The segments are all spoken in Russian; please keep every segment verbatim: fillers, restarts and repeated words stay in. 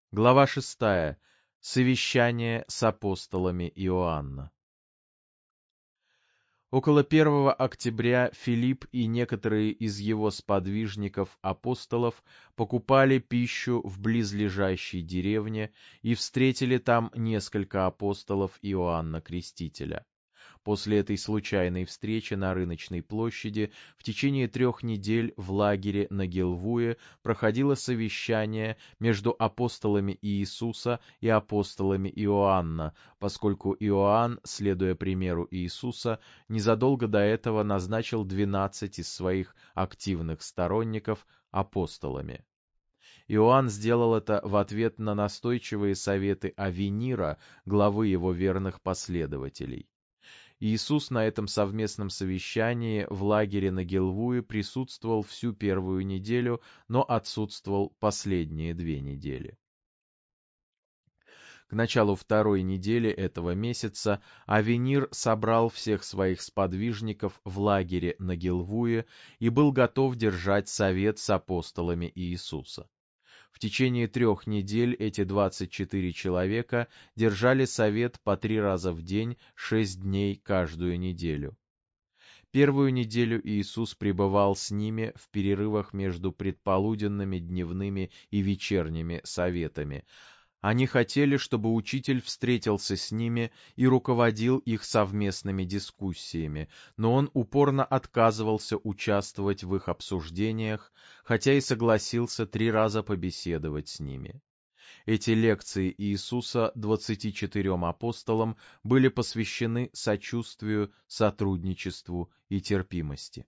Глава шестая. Совещание с апостолами Иоанна. Около первого октября Филипп и некоторые из его сподвижников-апостолов покупали пищу в близлежащей деревне и встретили там несколько апостолов Иоанна Крестителя. После этой случайной встречи на рыночной площади в течение трех недель в лагере на Гилвуе проходило совещание между апостолами Иисуса и апостолами Иоанна, поскольку Иоанн, следуя примеру Иисуса, незадолго до этого назначил двенадцать из своих активных сторонников апостолами. Иоанн сделал это в ответ на настойчивые советы Авенира, главы его верных последователей. Иисус на этом совместном совещании в лагере на Гилвуе присутствовал всю первую неделю, но отсутствовал последние две недели. К началу второй недели этого месяца Авенир собрал всех своих сподвижников в лагере на Гилвуе и был готов держать совет с апостолами Иисуса. В течение трех недель эти двадцать четыре человека держали совет по три раза в день, шесть дней каждую неделю. Первую неделю Иисус пребывал с ними в перерывах между предполуденными, дневными и вечерними советами. Они хотели, чтобы учитель встретился с ними и руководил их совместными дискуссиями, но он упорно отказывался участвовать в их обсуждениях, хотя и согласился три раза побеседовать с ними. Эти лекции Иисуса двадцати четырем апостолам были посвящены сочувствию, сотрудничеству и терпимости.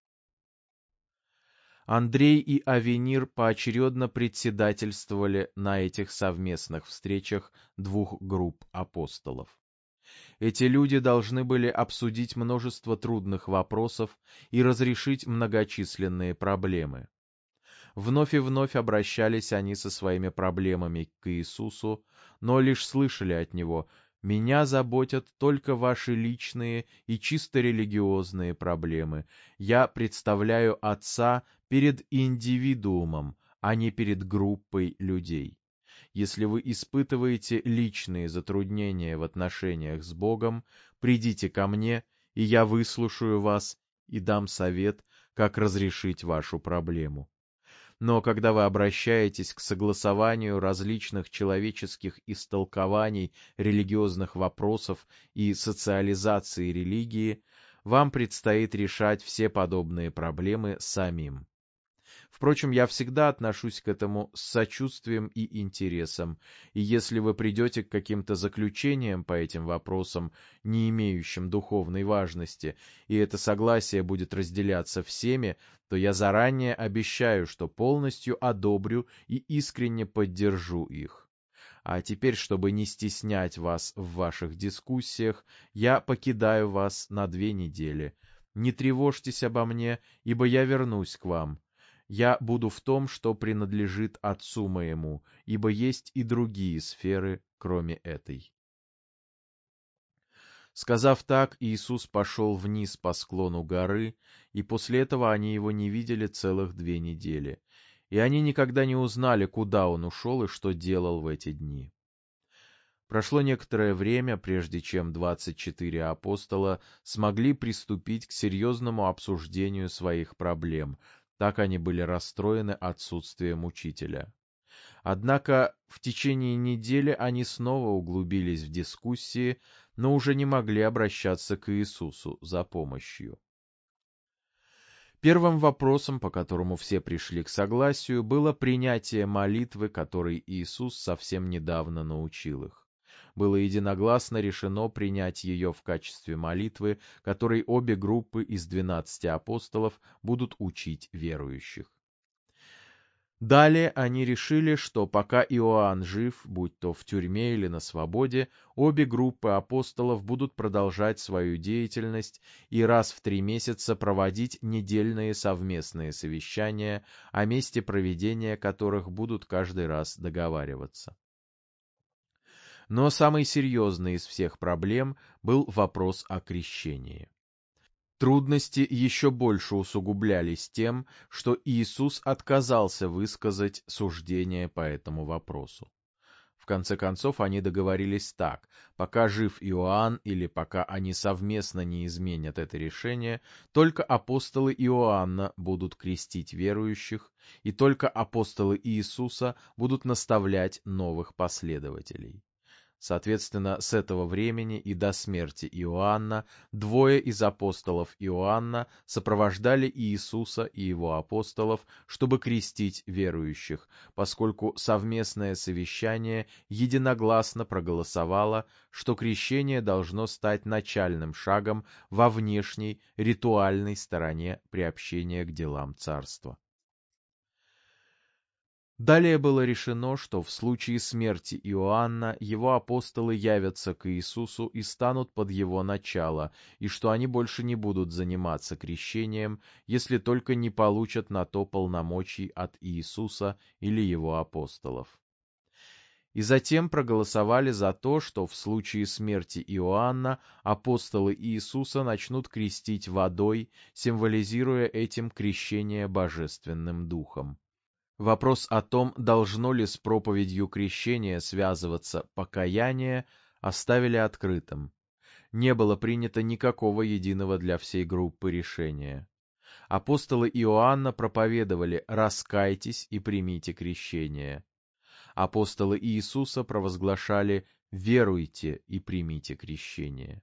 Андрей и Авенир поочередно председательствовали на этих совместных встречах двух групп апостолов. Эти люди должны были обсудить множество трудных вопросов и разрешить многочисленные проблемы. Вновь и вновь обращались они со своими проблемами к Иисусу, но лишь слышали от Него: «Меня заботят только ваши личные и чисто религиозные проблемы. Я представляю Отца перед индивидуумом, а не перед группой людей. Если вы испытываете личные затруднения в отношениях с Богом, придите ко мне, и я выслушаю вас и дам совет, как разрешить вашу проблему». Но когда вы обращаетесь к согласованию различных человеческих истолкований религиозных вопросов и социализации религии, вам предстоит решать все подобные проблемы самим. Впрочем, я всегда отношусь к этому с сочувствием и интересом, и если вы придете к каким-то заключениям по этим вопросам, не имеющим духовной важности, и это согласие будет разделяться всеми, то я заранее обещаю, что полностью одобрю и искренне поддержу их. А теперь, чтобы не стеснять вас в ваших дискуссиях, я покидаю вас на две недели. Не тревожьтесь обо мне, ибо я вернусь к вам. Я буду в том, что принадлежит Отцу моему, ибо есть и другие сферы, кроме этой». Сказав так, Иисус пошел вниз по склону горы, и после этого они его не видели целых две недели, и они никогда не узнали, куда он ушел и что делал в эти дни. Прошло некоторое время, прежде чем двадцать четыре апостола смогли приступить к серьезному обсуждению своих проблем. Так они были расстроены отсутствием учителя. Однако в течение недели они снова углубились в дискуссии, но уже не могли обращаться к Иисусу за помощью. Первым вопросом, по которому все пришли к согласию, было принятие молитвы, которой Иисус совсем недавно научил их. Было единогласно решено принять ее в качестве молитвы, которой обе группы из двенадцати апостолов будут учить верующих. Далее они решили, что пока Иоанн жив, будь то в тюрьме или на свободе, обе группы апостолов будут продолжать свою деятельность и раз в три месяца проводить недельные совместные совещания, о месте проведения которых будут каждый раз договариваться. Но самый серьезный из всех проблем был вопрос о крещении. Трудности еще больше усугублялись тем, что Иисус отказался высказать суждение по этому вопросу. В конце концов, они договорились так: пока жив Иоанн или пока они совместно не изменят это решение, только апостолы Иоанна будут крестить верующих, и только апостолы Иисуса будут наставлять новых последователей. Соответственно, с этого времени и до смерти Иоанна двое из апостолов Иоанна сопровождали Иисуса и его апостолов, чтобы крестить верующих, поскольку совместное совещание единогласно проголосовало, что крещение должно стать начальным шагом во внешней ритуальной стороне приобщения к делам царства. Далее было решено, что в случае смерти Иоанна его апостолы явятся к Иисусу и станут под его начало, и что они больше не будут заниматься крещением, если только не получат на то полномочий от Иисуса или его апостолов. И затем проголосовали за то, что в случае смерти Иоанна апостолы Иисуса начнут крестить водой, символизируя этим крещение Божественным Духом. Вопрос о том, должно ли с проповедью крещения связываться покаяние, оставили открытым. Не было принято никакого единого для всей группы решения. Апостолы Иоанна проповедовали «раскайтесь и примите крещение». Апостолы Иисуса провозглашали «веруйте и примите крещение».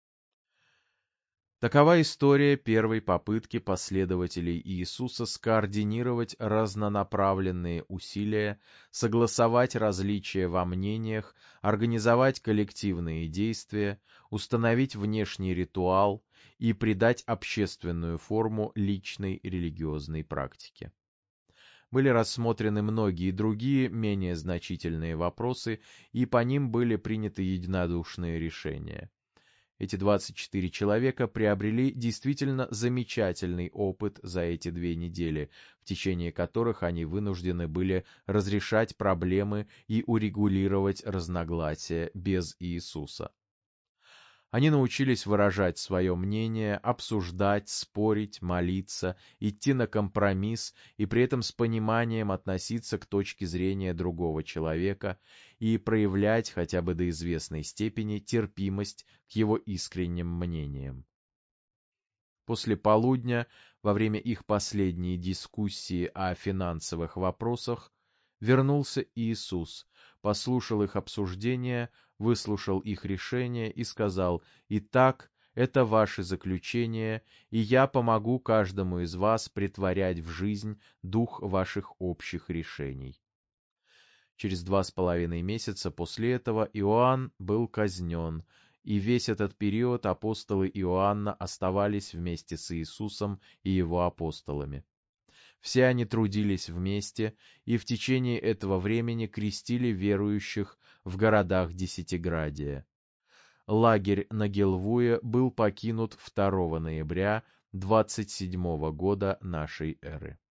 Такова история первой попытки последователей Иисуса скоординировать разнонаправленные усилия, согласовать различия во мнениях, организовать коллективные действия, установить внешний ритуал и придать общественную форму личной религиозной практике. Были рассмотрены многие другие, менее значительные вопросы, и по ним были приняты единодушные решения. Эти двадцать четыре человека приобрели действительно замечательный опыт за эти две недели, в течение которых они вынуждены были разрешать проблемы и урегулировать разногласия без Иисуса. Они научились выражать свое мнение, обсуждать, спорить, молиться, идти на компромисс и при этом с пониманием относиться к точке зрения другого человека и проявлять хотя бы до известной степени терпимость к его искренним мнениям. После полудня, во время их последней дискуссии о финансовых вопросах, вернулся Иисус, послушал их обсуждения, выслушал их решения и сказал: «Итак, это ваши заключения, и я помогу каждому из вас претворять в жизнь дух ваших общих решений». Через два с половиной месяца после этого Иоанн был казнен, и весь этот период апостолы Иоанна оставались вместе с Иисусом и его апостолами. Все они трудились вместе и в течение этого времени крестили верующих в городах Десятиградия. Лагерь на Гелвуе был покинут второго ноября двадцать седьмого года нашей эры.